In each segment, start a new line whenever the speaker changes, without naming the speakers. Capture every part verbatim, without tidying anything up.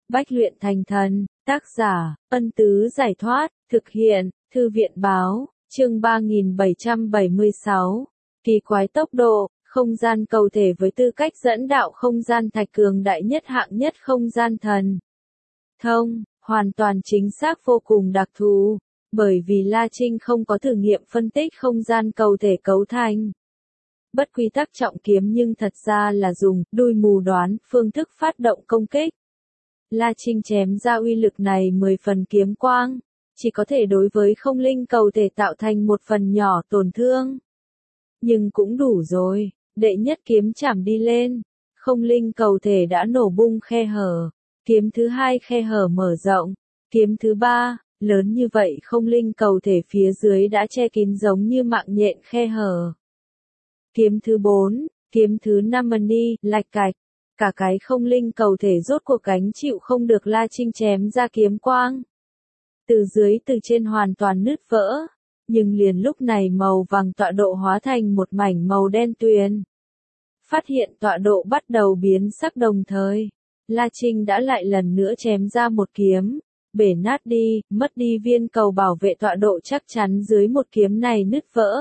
Bách luyện thành thần, tác giả, Ân Tứ Giải Thoát, thực hiện, Thư viện Báo, chương ba nghìn bảy trăm bảy mươi sáu. Kỳ quái tốc độ, không gian cầu thể với tư cách dẫn đạo không gian thạch cường đại nhất hạng nhất không gian thần. Thông, hoàn toàn chính xác vô cùng đặc thù, bởi vì La Trinh không có thử nghiệm phân tích không gian cầu thể cấu thành. Bất quy tắc trọng kiếm nhưng thật ra là dùng đuôi mù đoán phương thức phát động công kích. La Trinh chém ra uy lực này mười phần kiếm quang, chỉ có thể đối với không linh cầu thể tạo thành một phần nhỏ tổn thương. Nhưng cũng đủ rồi, đệ nhất kiếm chảm đi lên, không linh cầu thể đã nổ bung khe hở, kiếm thứ hai khe hở mở rộng, kiếm thứ ba, lớn như vậy không linh cầu thể phía dưới đã che kín giống như mạng nhện khe hở. Kiếm thứ bốn, kiếm thứ năm đi, lạch cạch. Cả cái không linh cầu thể rốt cuộc gánh chịu không được La Trinh chém ra kiếm quang. Từ dưới từ trên hoàn toàn nứt vỡ, nhưng liền lúc này màu vàng tọa độ hóa thành một mảnh màu đen tuyền. Phát hiện tọa độ bắt đầu biến sắc đồng thời, La Trinh đã lại lần nữa chém ra một kiếm, bể nát đi, mất đi viên cầu bảo vệ tọa độ chắc chắn dưới một kiếm này nứt vỡ.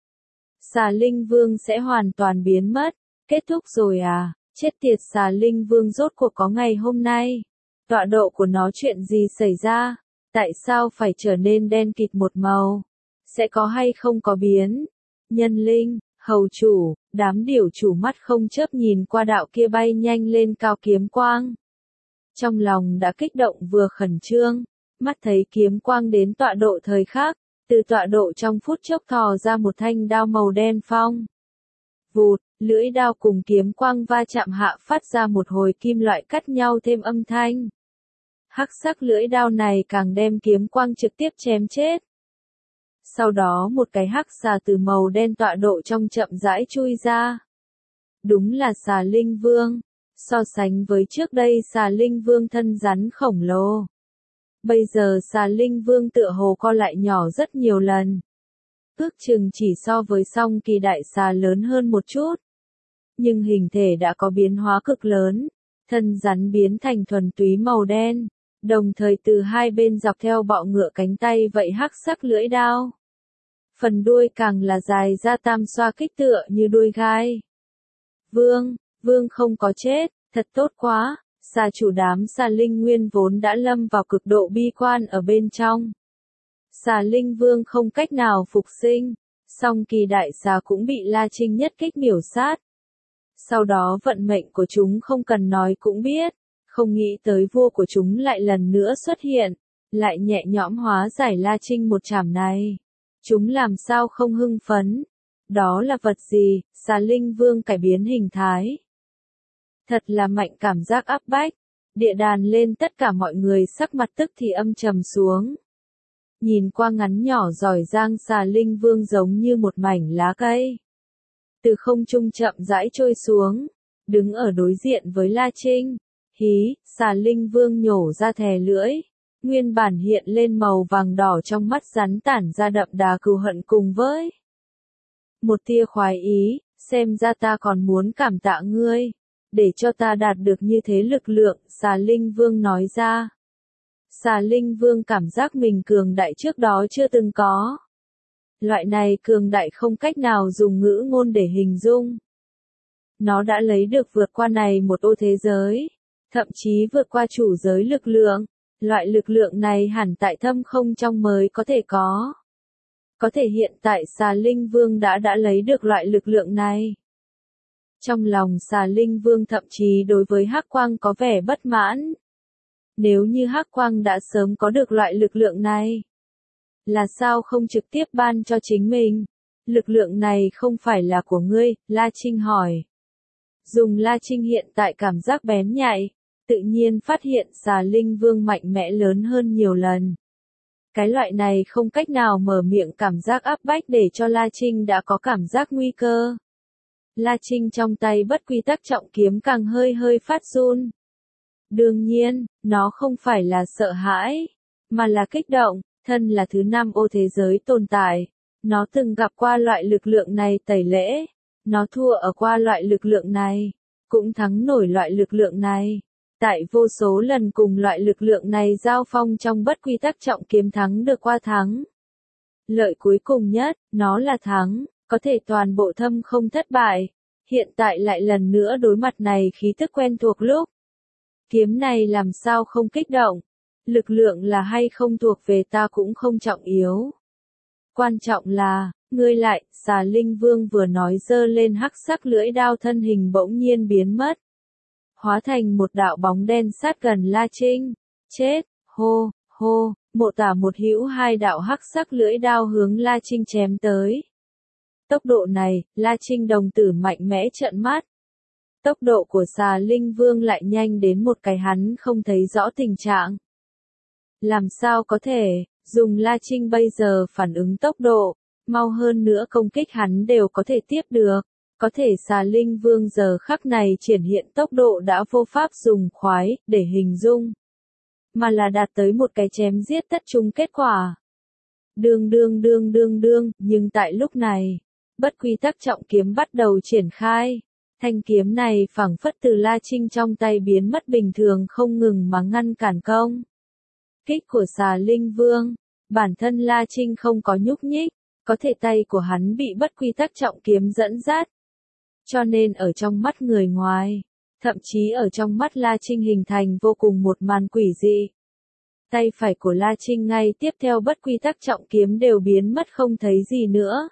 Xà Linh Vương sẽ hoàn toàn biến mất, kết thúc rồi à? Chết tiệt Xà Linh Vương rốt cuộc có ngày hôm nay. Tọa độ của nó chuyện gì xảy ra? Tại sao phải trở nên đen kịt một màu? Sẽ có hay không có biến? Nhân linh, hầu chủ, đám điểu chủ mắt không chớp nhìn qua đạo kia bay nhanh lên cao kiếm quang. Trong lòng đã kích động vừa khẩn trương, mắt thấy kiếm quang đến tọa độ thời khắc, từ tọa độ trong phút chốc thò ra một thanh đao màu đen phong. Vụt, lưỡi đao cùng kiếm quang va chạm hạ phát ra một hồi kim loại cắt nhau thêm âm thanh. Hắc sắc lưỡi đao này càng đem kiếm quang trực tiếp chém chết. Sau đó một cái hắc xà từ màu đen tọa độ trong chậm rãi chui ra. Đúng là Xà Linh Vương. So sánh với trước đây Xà Linh Vương thân rắn khổng lồ. Bây giờ Xà Linh Vương tựa hồ co lại nhỏ rất nhiều lần. Ước chừng chỉ so với song kỳ đại xà lớn hơn một chút. Nhưng hình thể đã có biến hóa cực lớn. Thân rắn biến thành thuần túy màu đen. Đồng thời từ hai bên dọc theo bọ ngựa cánh tay vậy hắc sắc lưỡi đao. Phần đuôi càng là dài ra tam xoa kích tựa như đuôi gai. Vương, Vương không có chết, thật tốt quá. Xà chủ đám Xà Linh Nguyên vốn đã lâm vào cực độ bi quan ở bên trong. Xà Linh Vương không cách nào phục sinh, song kỳ đại xà cũng bị La Trinh nhất kích miểu sát. Sau đó vận mệnh của chúng không cần nói cũng biết, không nghĩ tới vua của chúng lại lần nữa xuất hiện, lại nhẹ nhõm hóa giải La Trinh một chảm này. Chúng làm sao không hưng phấn? Đó là vật gì? Xà Linh Vương cải biến hình thái. Thật là mạnh cảm giác áp bách. Địa đàn lên tất cả mọi người sắc mặt tức thì âm trầm xuống. Nhìn qua ngắn nhỏ giỏi giang Xà Linh Vương giống như một mảnh lá cây. Từ không trung chậm rãi trôi xuống, đứng ở đối diện với La Trinh. Hí, Xà Linh Vương nhổ ra thè lưỡi. Nguyên bản hiện lên màu vàng đỏ trong mắt rắn tản ra đậm đà cừu hận cùng với một tia khoái ý, xem ra ta còn muốn cảm tạ ngươi. Để cho ta đạt được như thế lực lượng, Xà Linh Vương nói ra. Xà Linh Vương cảm giác mình cường đại trước đó chưa từng có. Loại này cường đại không cách nào dùng ngữ ngôn để hình dung. Nó đã lấy được vượt qua này một ô thế giới, thậm chí vượt qua chủ giới lực lượng. Loại lực lượng này hẳn tại thâm không trong mới có thể có. Có thể hiện tại Xà Linh Vương đã đã lấy được loại lực lượng này. Trong lòng Xà Linh Vương thậm chí đối với Hắc Quang có vẻ bất mãn. Nếu như Hắc Quang đã sớm có được loại lực lượng này, là sao không trực tiếp ban cho chính mình? Lực lượng này không phải là của ngươi, La Trinh hỏi. Dùng La Trinh hiện tại cảm giác bén nhạy, tự nhiên phát hiện Xà Linh Vương mạnh mẽ lớn hơn nhiều lần. Cái loại này không cách nào mở miệng cảm giác áp bách để cho La Trinh đã có cảm giác nguy cơ. La Trinh trong tay bất quy tắc trọng kiếm càng hơi hơi phát run. Đương nhiên, nó không phải là sợ hãi, mà là kích động, thân là thứ năm ô thế giới tồn tại. Nó từng gặp qua loại lực lượng này tẩy lễ, nó thua ở qua loại lực lượng này, cũng thắng nổi loại lực lượng này. Tại vô số lần cùng loại lực lượng này giao phong trong bất quy tắc trọng kiếm thắng được qua thắng. Lợi cuối cùng nhất, nó là thắng, có thể toàn bộ thâm không thất bại. Hiện tại lại lần nữa đối mặt này khí tức quen thuộc lúc. Kiếm này làm sao không kích động. Lực lượng là hay không thuộc về ta cũng không trọng yếu. Quan trọng là, ngươi lại, Xà Linh Vương vừa nói giơ lên hắc sắc lưỡi đao thân hình bỗng nhiên biến mất. Hóa thành một đạo bóng đen sát gần La Trinh. Chết, hô, hô, một tả một hữu hai đạo hắc sắc lưỡi đao hướng La Trinh chém tới. Tốc độ này, La Trinh đồng tử mạnh mẽ trợn mắt. Tốc độ của Xà Linh Vương lại nhanh đến một cái hắn không thấy rõ tình trạng. Làm sao có thể, dùng La Trinh bây giờ phản ứng tốc độ, mau hơn nữa công kích hắn đều có thể tiếp được. Có thể Xà Linh Vương giờ khắc này triển hiện tốc độ đã vô pháp dùng khoái để hình dung. Mà là đạt tới một cái chém giết tất chung kết quả. Đương đương đương đương đương, nhưng tại lúc này, bất quy tắc trọng kiếm bắt đầu triển khai. Thanh kiếm này phảng phất từ La Trinh trong tay biến mất bình thường không ngừng mà ngăn cản công kích của Xà Linh Vương. Bản thân La Trinh không có nhúc nhích, có thể tay của hắn bị bất quy tắc trọng kiếm dẫn dắt. Cho nên ở trong mắt người ngoài, thậm chí ở trong mắt La Trinh hình thành vô cùng một màn quỷ dị. Tay phải của La Trinh ngay tiếp theo bất quy tắc trọng kiếm đều biến mất không thấy gì nữa.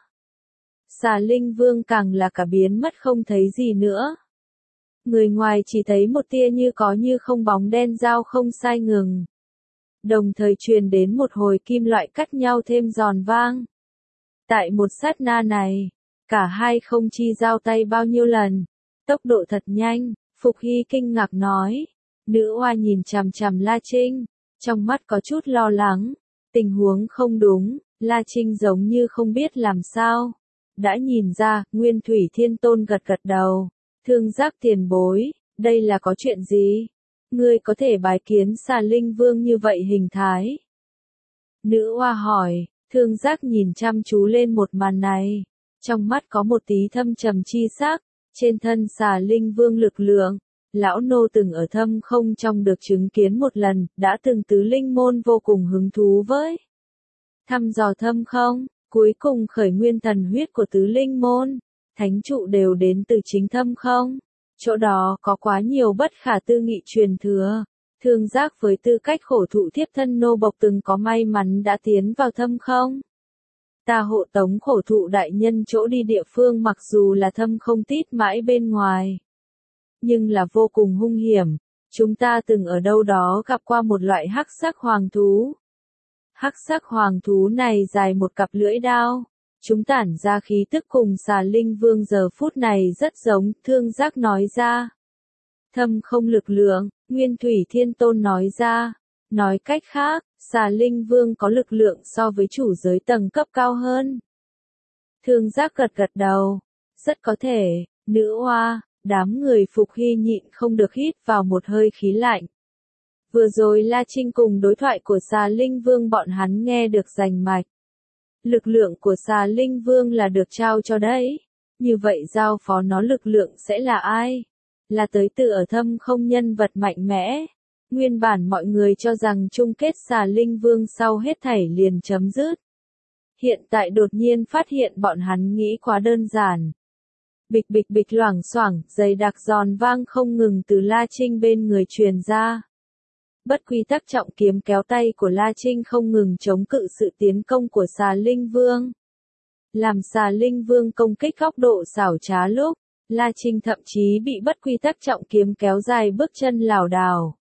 Xà Linh Vương càng là cả biến mất không thấy gì nữa. Người ngoài chỉ thấy một tia như có như không bóng đen dao không sai ngừng. Đồng thời truyền đến một hồi kim loại cắt nhau thêm giòn vang. Tại một sát na này, cả hai không chi giao tay bao nhiêu lần. Tốc độ thật nhanh, Phục Hy kinh ngạc nói. Nữ oa nhìn chằm chằm La Trinh, trong mắt có chút lo lắng. Tình huống không đúng, La Trinh giống như không biết làm sao. Đã nhìn ra, Nguyên Thủy Thiên Tôn gật gật đầu. Thương Giác tiền bối, đây là có chuyện gì? Ngươi có thể bái kiến Xà Linh Vương như vậy hình thái? Nữ oa hỏi, Thương Giác nhìn chăm chú lên một màn này. Trong mắt có một tí thâm trầm chi sắc, trên thân Xà Linh Vương lực lượng. Lão nô từng ở thâm không trong được chứng kiến một lần, đã từng tứ linh môn vô cùng hứng thú với. Thăm dò thâm không, cuối cùng khởi nguyên thần huyết của tứ linh môn, thánh trụ đều đến từ chính thâm không. Chỗ đó có quá nhiều bất khả tư nghị truyền thừa. Thương Giác với tư cách khổ thụ thiếp thân nô bộc từng có may mắn đã tiến vào thâm không. Ta hộ tống khổ thụ đại nhân chỗ đi địa phương mặc dù là thâm không tít mãi bên ngoài. Nhưng là vô cùng hung hiểm. Chúng ta từng ở đâu đó gặp qua một loại hắc sắc hoàng thú. Hắc sắc hoàng thú này dài một cặp lưỡi đao. Chúng tản ra khí tức cùng Xà Linh Vương giờ phút này rất giống, Thương Giác nói ra. Thâm không lực lượng, Nguyên Thủy Thiên Tôn nói ra. Nói cách khác, Xà Linh Vương có lực lượng so với chủ giới tầng cấp cao hơn. Thương Giác gật gật đầu. Rất có thể, nữ oa, đám người Phục Hy nhịn không được hít vào một hơi khí lạnh. Vừa rồi La Trinh cùng đối thoại của Xà Linh Vương bọn hắn nghe được rành mạch. Lực lượng của Xà Linh Vương là được trao cho đấy. Như vậy giao phó nó lực lượng sẽ là ai? Là tới từ ở thâm không nhân vật mạnh mẽ. Nguyên bản mọi người cho rằng chung kết Xà Linh Vương sau hết thảy liền chấm dứt. Hiện tại đột nhiên phát hiện bọn hắn nghĩ quá đơn giản. Bịch bịch bịch loảng xoảng, dày đặc giòn vang không ngừng từ La Trinh bên người truyền ra. Bất quy tắc trọng kiếm kéo tay của La Trinh không ngừng chống cự sự tiến công của Xà Linh Vương. Làm Xà Linh Vương công kích góc độ xảo trá lúc, La Trinh thậm chí bị bất quy tắc trọng kiếm kéo dài bước chân lảo đảo.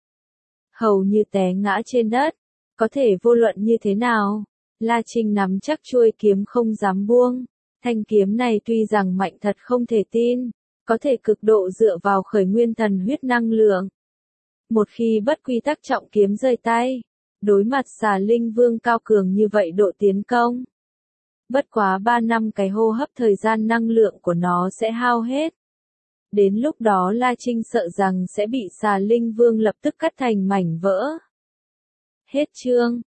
Hầu như té ngã trên đất. Có thể vô luận như thế nào, La Trinh nắm chắc chuôi kiếm không dám buông. Thanh kiếm này tuy rằng mạnh thật không thể tin, có thể cực độ dựa vào khởi nguyên thần huyết năng lượng. Một khi bất quy tắc trọng kiếm rơi tay, đối mặt Xà Linh Vương cao cường như vậy độ tiến công. Bất quá ba năm cái hô hấp thời gian năng lượng của nó sẽ hao hết. Đến lúc đó La Trinh sợ rằng sẽ bị Xà Linh Vương lập tức cắt thành mảnh vỡ. Hết chương.